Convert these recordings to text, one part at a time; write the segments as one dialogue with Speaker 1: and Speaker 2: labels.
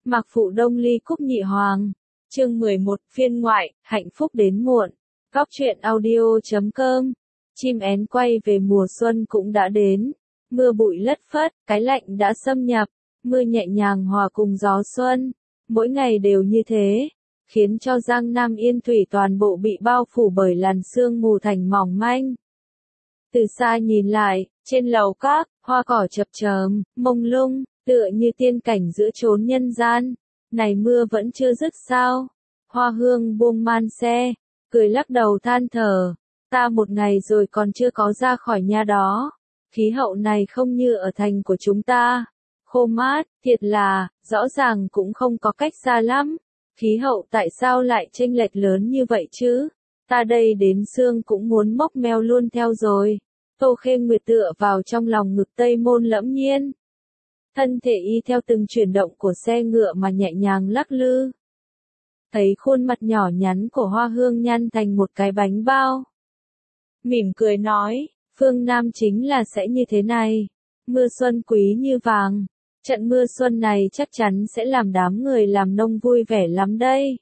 Speaker 1: Mạc Phụ Đông Ly Cúc Nhị Hoàng. Chương 11, phiên ngoại, hạnh phúc đến muộn. Góc truyện audio.com. Chim én quay về mùa xuân cũng đã đến. Mưa bụi lất phất, cái lạnh đã xâm nhập. Mưa nhẹ nhàng hòa cùng gió xuân. Mỗi ngày đều như thế, khiến cho Giang Nam Yên Thủy toàn bộ bị bao phủ bởi làn sương mù thành mỏng manh. Từ xa nhìn lại, trên lầu các, hoa cỏ chập chờn, mông lung, tựa như tiên cảnh giữa chốn nhân gian. Này mưa vẫn chưa dứt sao? Hoa Hương buông man xe, cười lắc đầu than thở. Ta một ngày rồi còn chưa có ra khỏi nhà đó. Khí hậu này không như ở thành của chúng ta. Khô mát, thiệt là, rõ ràng cũng không có cách xa lắm. Khí hậu tại sao lại chênh lệch lớn như vậy chứ? Ta đây đến xương cũng muốn mốc meo luôn theo rồi. Tô Khê Nguyệt tựa vào trong lòng ngực Tây Môn Lẫm Nhiên. Thân thể y theo từng chuyển động của xe ngựa mà nhẹ nhàng lắc lư. Thấy khuôn mặt nhỏ nhắn của Hoa Hương nhăn thành một cái bánh bao. Mỉm cười nói, phương Nam chính là sẽ như thế này. Mưa xuân quý như vàng. Trận mưa xuân này chắc chắn sẽ làm đám người làm nông vui vẻ lắm đây.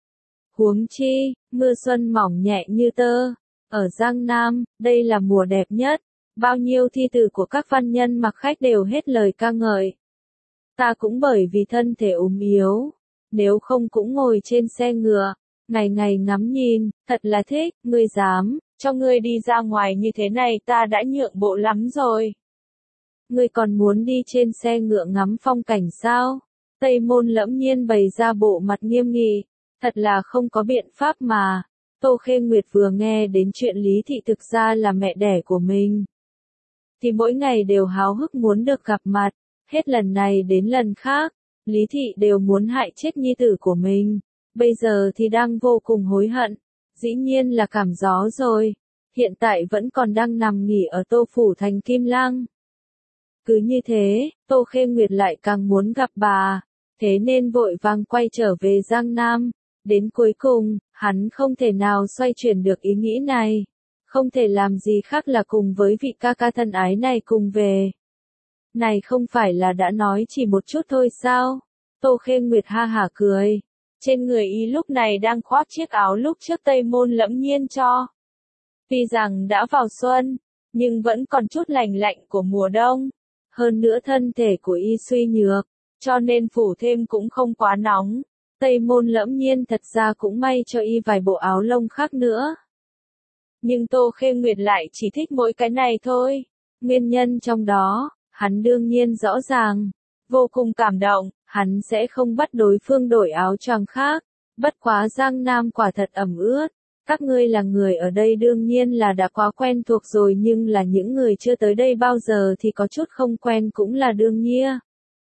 Speaker 1: Huống chi, mưa xuân mỏng nhẹ như tơ. Ở Giang Nam, đây là mùa đẹp nhất. Bao nhiêu thi từ của các văn nhân mặc khách đều hết lời ca ngợi. Ta cũng bởi vì thân thể ốm yếu. Nếu không cũng ngồi trên xe ngựa, ngày ngày ngắm nhìn, thật là thích. Ngươi dám, cho ngươi đi ra ngoài như thế này ta đã nhượng bộ lắm rồi. Ngươi còn muốn đi trên xe ngựa ngắm phong cảnh sao? Tây Môn Lẫm Nhiên bày ra bộ mặt nghiêm nghị. Thật là không có biện pháp mà. Tô Khê Nguyệt vừa nghe đến chuyện Lý Thị thực ra là mẹ đẻ của mình. Thì mỗi ngày đều háo hức muốn được gặp mặt. Hết lần này đến lần khác. Lý Thị đều muốn hại chết nhi tử của mình. Bây giờ thì đang vô cùng hối hận. Dĩ nhiên là cảm gió rồi. Hiện tại vẫn còn đang nằm nghỉ ở Tô Phủ thành Kim Lăng. Cứ như thế, Tô Khê Nguyệt lại càng muốn gặp bà. Thế nên vội vàng quay trở về Giang Nam. Đến cuối cùng, hắn không thể nào xoay chuyển được ý nghĩ này. Không thể làm gì khác là cùng với vị ca ca thân ái này cùng về. Này không phải là đã nói chỉ một chút thôi sao? Tô Khê Nguyệt ha hả cười. Trên người y lúc này đang khoác chiếc áo lúc trước Tây Môn Lẫm Nhiên cho. Tuy rằng đã vào xuân, nhưng vẫn còn chút lành lạnh của mùa đông. Hơn nữa thân thể của y suy nhược, cho nên phủ thêm cũng không quá nóng. Tây Môn Lẫm Nhiên thật ra cũng may cho y vài bộ áo lông khác nữa. Nhưng Tô Khê Nguyệt lại chỉ thích mỗi cái này thôi. Nguyên nhân trong đó, hắn đương nhiên rõ ràng. Vô cùng cảm động, hắn sẽ không bắt đối phương đổi áo choàng khác. Bất quá Giang Nam quả thật ẩm ướt. Các ngươi là người ở đây đương nhiên là đã quá quen thuộc rồi, nhưng là những người chưa tới đây bao giờ thì có chút không quen cũng là đương nhiên.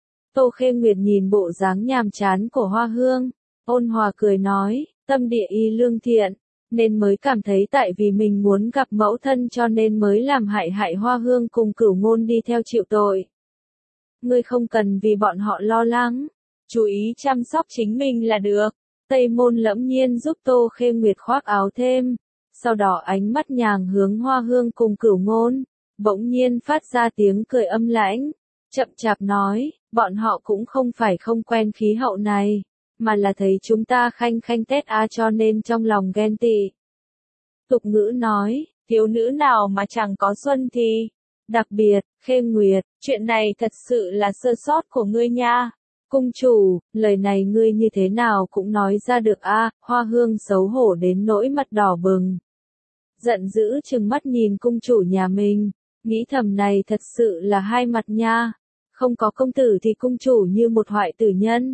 Speaker 1: Tô Khê Nguyệt nhìn bộ dáng nhàm chán của Hoa Hương, ôn hòa cười nói, tâm địa y lương thiện, nên mới cảm thấy tại vì mình muốn gặp mẫu thân cho nên mới làm hại Hoa Hương cùng Cửu Ngôn đi theo chịu tội. Ngươi không cần vì bọn họ lo lắng, chú ý chăm sóc chính mình là được. Tây Môn Lẫm Nhiên giúp Tô Khê Nguyệt khoác áo thêm, sau đó ánh mắt nhàng hướng Hoa Hương cùng Cửu Ngôn, bỗng nhiên phát ra tiếng cười âm lãnh, chậm chạp nói, bọn họ cũng không phải không quen khí hậu này, mà là thấy chúng ta khanh khanh Tết cho nên trong lòng ghen tị. Tục ngữ nói, thiếu nữ nào mà chẳng có xuân thì. Đặc biệt, Khê Nguyệt, chuyện này thật sự là sơ sót của ngươi nha. Cung chủ, lời này ngươi như thế nào cũng nói ra được Hoa Hương xấu hổ đến nỗi mặt đỏ bừng. Giận dữ trừng mắt nhìn cung chủ nhà mình, nghĩ thầm này thật sự là hai mặt nha. Không có công tử thì cung chủ như một hoại tử nhân.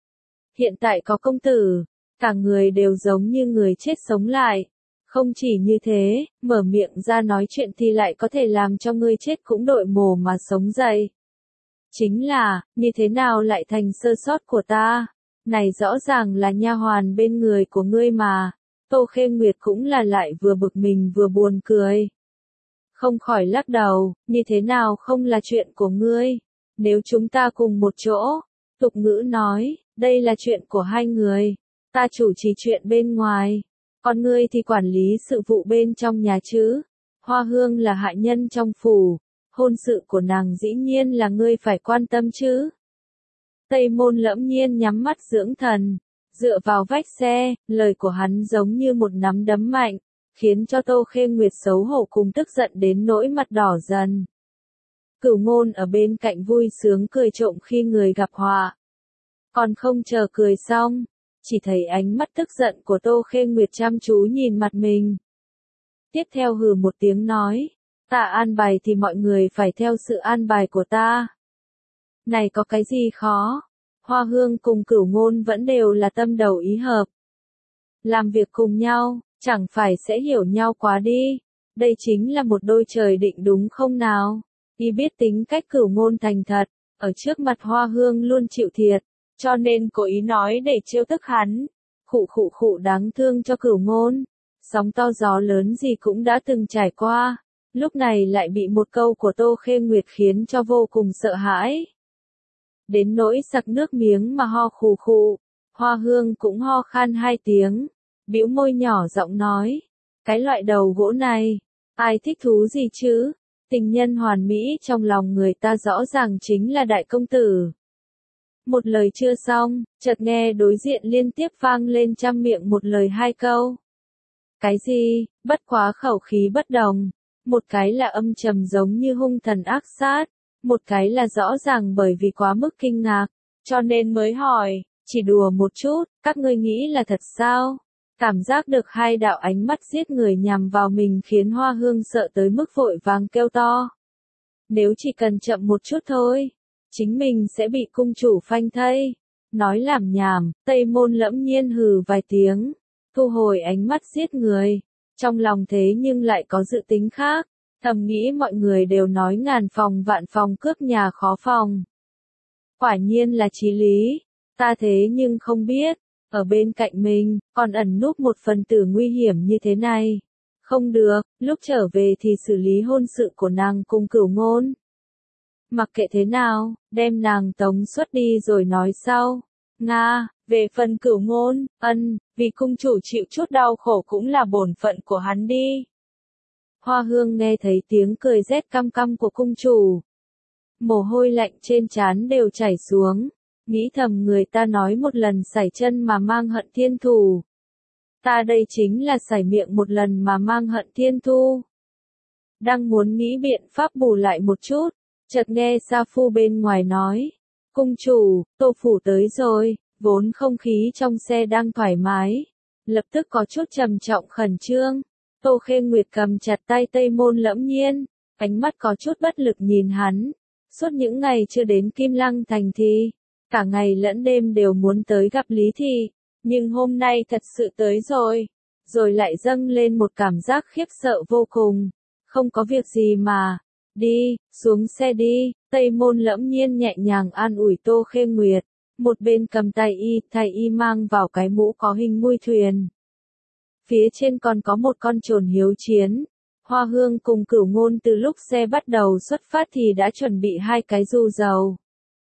Speaker 1: Hiện tại có công tử, cả người đều giống như người chết sống lại. Không chỉ như thế, mở miệng ra nói chuyện thì lại có thể làm cho ngươi chết cũng đội mồ mà sống dậy. Chính là, như thế nào lại thành sơ sót của ta? Này rõ ràng là nha hoàn bên người của ngươi mà. Tô Khê Nguyệt cũng là lại vừa bực mình vừa buồn cười. Không khỏi lắc đầu, như thế nào không là chuyện của ngươi? Nếu chúng ta cùng một chỗ, tục ngữ nói, đây là chuyện của hai người. Ta chủ trì chuyện bên ngoài, còn ngươi thì quản lý sự vụ bên trong nhà chứ. Hoa Hương là hạ nhân trong phủ. Hôn sự của nàng dĩ nhiên là ngươi phải quan tâm chứ. Tây Môn Lẫm Nhiên nhắm mắt dưỡng thần, dựa vào vách xe, lời của hắn giống như một nắm đấm mạnh, khiến cho Tô Khê Nguyệt xấu hổ cùng tức giận đến nỗi mặt đỏ dần. Cửu Ngôn ở bên cạnh vui sướng cười trộm khi người gặp họa. Còn không chờ cười xong, chỉ thấy ánh mắt tức giận của Tô Khê Nguyệt chăm chú nhìn mặt mình. Tiếp theo hừ một tiếng nói, ta an bài thì mọi người phải theo sự an bài của ta. Này có cái gì khó? Hoa Hương cùng Cửu Ngôn vẫn đều là tâm đầu ý hợp. Làm việc cùng nhau, chẳng phải sẽ hiểu nhau quá đi. Đây chính là một đôi trời định đúng không nào? Y biết tính cách Cửu Ngôn thành thật, ở trước mặt Hoa Hương luôn chịu thiệt, cho nên cố ý nói để trêu tức hắn. Khụ đáng thương cho Cửu Ngôn. Sóng to gió lớn gì cũng đã từng trải qua, lúc này lại bị một câu của Tô Khê Nguyệt khiến cho vô cùng sợ hãi. Đến nỗi sặc nước miếng mà ho khụ. Hoa Hương cũng ho khan 2 tiếng, bĩu môi nhỏ giọng nói, cái loại đầu gỗ này, ai thích thú gì chứ? Tình nhân hoàn mỹ trong lòng người ta rõ ràng chính là đại công tử. Một lời chưa xong, chợt nghe đối diện liên tiếp vang lên trăm miệng một lời 2 câu. Cái gì? Bất quá khẩu khí bất đồng. Một cái là âm trầm giống như hung thần ác sát, một cái là rõ ràng bởi vì quá mức kinh ngạc, cho nên mới hỏi, chỉ đùa một chút, các ngươi nghĩ là thật sao? Cảm giác được 2 đạo ánh mắt giết người nhằm vào mình khiến Hoa Hương sợ tới mức vội vàng kêu to. Nếu chỉ cần chậm một chút thôi, chính mình sẽ bị cung chủ phanh thây. Nói làm nhảm, Tây Môn Lẫm Nhiên hừ vài tiếng, thu hồi ánh mắt giết người, trong lòng thế nhưng lại có dự tính khác, thầm nghĩ mọi người đều nói ngàn phòng vạn phòng cướp nhà khó phòng. Quả nhiên là chí lý, ta thế nhưng không biết, ở bên cạnh mình, còn ẩn núp một phần tử nguy hiểm như thế này. Không được, lúc trở về thì xử lý hôn sự của nàng cùng Cửu Ngôn. Mặc kệ thế nào, đem nàng tống xuất đi rồi nói sau. Nga, về phần Cửu Ngôn, vì cung chủ chịu chút đau khổ cũng là bổn phận của hắn đi. Hoa Hương nghe thấy tiếng cười rét căm căm của cung chủ. Mồ hôi lạnh trên trán đều chảy xuống, nghĩ thầm người ta nói một lần sảy chân mà mang hận thiên thù. Ta đây chính là sảy miệng một lần mà mang hận thiên thu. Đang muốn nghĩ biện pháp bù lại một chút, chợt nghe Sa Phu bên ngoài nói, cung chủ, Tô Phủ tới rồi, vốn không khí trong xe đang thoải mái, lập tức có chút trầm trọng khẩn trương. Tô Khê Nguyệt cầm chặt tay Tây Môn Lẫm Nhiên, ánh mắt có chút bất lực nhìn hắn. Suốt những ngày chưa đến Kim Lăng Thành thì, cả ngày lẫn đêm đều muốn tới gặp Lý Thị, nhưng hôm nay thật sự tới rồi lại dâng lên một cảm giác khiếp sợ vô cùng. Không có việc gì mà, đi, xuống xe đi, Tây Môn Lẫm Nhiên nhẹ nhàng an ủi Tô Khê Nguyệt, một bên cầm thay y mang vào cái mũ có hình mui thuyền. Phía trên còn có một con chồn hiếu chiến. Hoa Hương cùng Cửu Ngôn từ lúc xe bắt đầu xuất phát thì đã chuẩn bị 2 cái du dầu.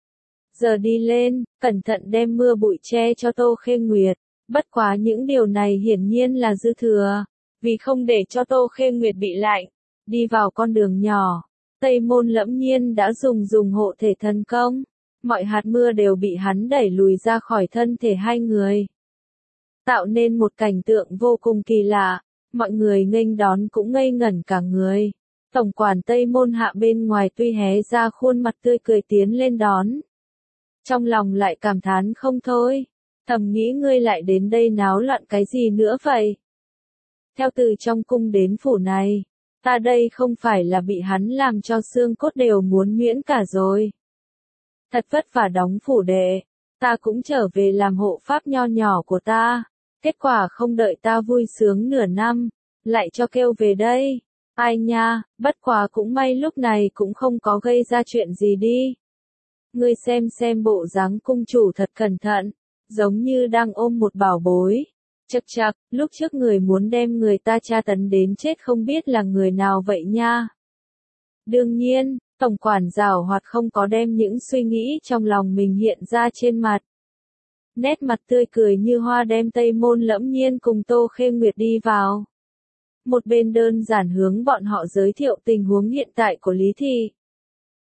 Speaker 1: Giờ đi lên, cẩn thận đem mưa bụi che cho Tô Khê Nguyệt. Bất quá những điều này hiển nhiên là dư thừa, vì không để cho Tô Khê Nguyệt bị lạnh. Đi vào con đường nhỏ, Tây Môn Lẫm Nhiên đã dùng hộ thể thần công. Mọi hạt mưa đều bị hắn đẩy lùi ra khỏi thân thể 2 người. Tạo nên một cảnh tượng vô cùng kỳ lạ, mọi người nghênh đón cũng ngây ngẩn cả người. Tổng quản Tây Môn Hạ bên ngoài tuy hé ra khuôn mặt tươi cười tiến lên đón. Trong lòng lại cảm thán không thôi, thầm nghĩ ngươi lại đến đây náo loạn cái gì nữa vậy? Theo từ trong cung đến phủ này, ta đây không phải là bị hắn làm cho xương cốt đều muốn nhuyễn cả rồi. Thật vất vả đóng phủ đệ, ta cũng trở về làm hộ pháp nho nhỏ của ta. Kết quả không đợi ta vui sướng nửa năm, lại cho kêu về đây. Ai nha, bất quá cũng may lúc này cũng không có gây ra chuyện gì đi. Ngươi xem bộ dáng cung chủ thật cẩn thận, giống như đang ôm một bảo bối. Chậc, lúc trước người muốn đem người ta tra tấn đến chết không biết là người nào vậy nha. Đương nhiên, tổng quản giảo hoạt không có đem những suy nghĩ trong lòng mình hiện ra trên mặt. Nét mặt tươi cười như hoa đem Tây Môn Lẫm Nhiên cùng Tô Khê Nguyệt đi vào. Một bên đơn giản hướng bọn họ giới thiệu tình huống hiện tại của Lý Thị.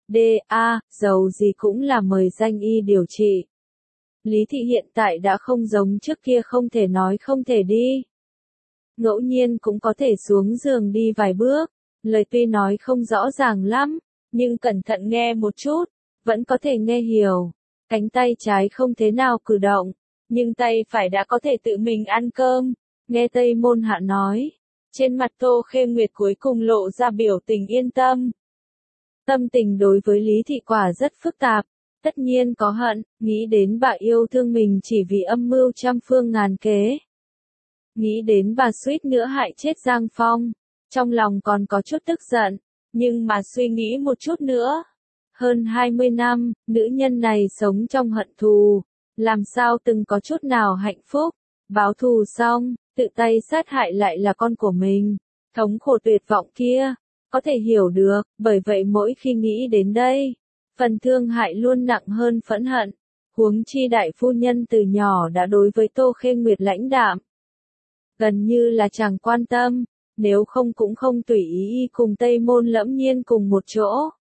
Speaker 1: dầu gì cũng là mời danh y điều trị. Lý Thị hiện tại đã không giống trước kia không thể nói không thể đi. Ngẫu nhiên cũng có thể xuống giường đi vài bước, lời tuy nói không rõ ràng lắm, nhưng cẩn thận nghe một chút, vẫn có thể nghe hiểu. Cánh tay trái không thế nào cử động, nhưng tay phải đã có thể tự mình ăn cơm, nghe Tây Môn Hạ nói. Trên mặt Tô Khê Nguyệt cuối cùng lộ ra biểu tình yên tâm. Tâm tình đối với Lý Thị quả rất phức tạp, tất nhiên có hận, nghĩ đến bà yêu thương mình chỉ vì âm mưu trăm phương ngàn kế. Nghĩ đến bà suýt nữa hại chết Giang Phong, trong lòng còn có chút tức giận, nhưng mà suy nghĩ một chút nữa. Hơn 20 năm, nữ nhân này sống trong hận thù, làm sao từng có chút nào hạnh phúc, báo thù xong, tự tay sát hại lại là con của mình, thống khổ tuyệt vọng kia, có thể hiểu được, bởi vậy mỗi khi nghĩ đến đây, phần thương hại luôn nặng hơn phẫn hận, huống chi đại phu nhân từ nhỏ đã đối với Tô Khê Nguyệt lãnh đạm. Gần như là chẳng quan tâm, nếu không cũng không tùy ý cùng Tây Môn Lẫm Nhiên cùng một chỗ.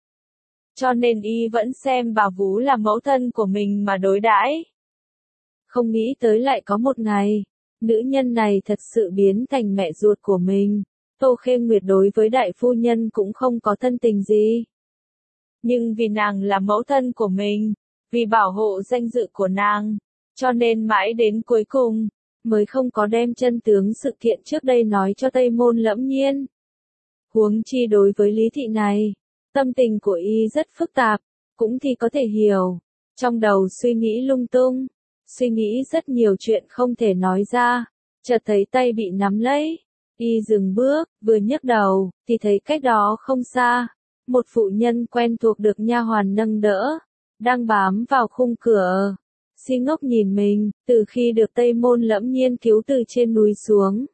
Speaker 1: Cho nên y vẫn xem bà Vú là mẫu thân của mình mà đối đãi. Không nghĩ tới lại có một ngày, nữ nhân này thật sự biến thành mẹ ruột của mình. Tô Khê Nguyệt đối với đại phu nhân cũng không có thân tình gì. Nhưng vì nàng là mẫu thân của mình, vì bảo hộ danh dự của nàng, cho nên mãi đến cuối cùng, mới không có đem chân tướng sự kiện trước đây nói cho Tây Môn Lẫm Nhiên. Huống chi đối với Lý Thị này, tâm tình của y rất phức tạp, cũng thì có thể hiểu. Trong đầu suy nghĩ lung tung, suy nghĩ rất nhiều chuyện không thể nói ra, chợt thấy tay bị nắm lấy. Y dừng bước, vừa nhấc đầu, thì thấy cách đó không xa, một phụ nhân quen thuộc được nha hoàn nâng đỡ, đang bám vào khung cửa. Si ngốc nhìn mình, từ khi được Tây Môn Lẫm Nhiên cứu từ trên núi xuống.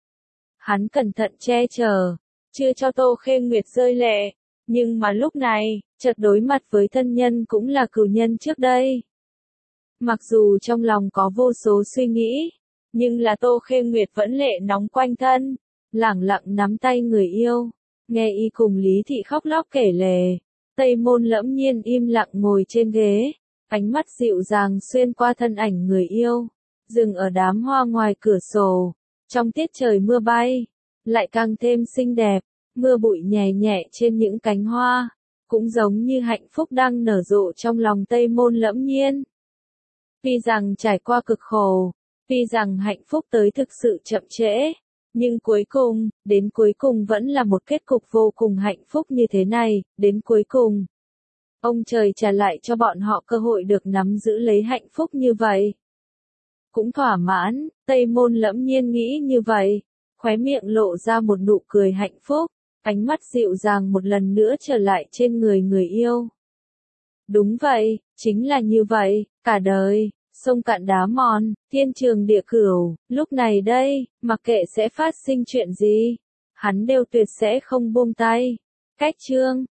Speaker 1: Hắn cẩn thận che chở, chưa cho Tô Khê Nguyệt rơi lệ, nhưng mà lúc này, chợt đối mặt với thân nhân cũng là cửu nhân trước đây. Mặc dù trong lòng có vô số suy nghĩ, nhưng là Tô Khê Nguyệt vẫn lệ nóng quanh thân, lẳng lặng nắm tay người yêu, nghe y cùng Lý Thị khóc lóc kể lể. Tây Môn Lẫm Nhiên im lặng ngồi trên ghế, ánh mắt dịu dàng xuyên qua thân ảnh người yêu, dừng ở đám hoa ngoài cửa sổ, trong tiết trời mưa bay, lại càng thêm xinh đẹp, mưa bụi nhẹ nhẹ trên những cánh hoa, cũng giống như hạnh phúc đang nở rộ trong lòng Tây Môn Lẫm Nhiên. Tuy rằng trải qua cực khổ, tuy rằng hạnh phúc tới thực sự chậm trễ, nhưng cuối cùng, đến cuối cùng vẫn là một kết cục vô cùng hạnh phúc như thế này, đến cuối cùng. Ông trời trả lại cho bọn họ cơ hội được nắm giữ lấy hạnh phúc như vậy. Cũng thỏa mãn, Tây Môn Lẫm Nhiên nghĩ như vậy, khóe miệng lộ ra một nụ cười hạnh phúc, ánh mắt dịu dàng một lần nữa trở lại trên người yêu. Đúng vậy, chính là như vậy, cả đời, sông cạn đá mòn, thiên trường địa cửu, lúc này đây, mặc kệ sẽ phát sinh chuyện gì, hắn đều tuyệt sẽ không buông tay. Cách chương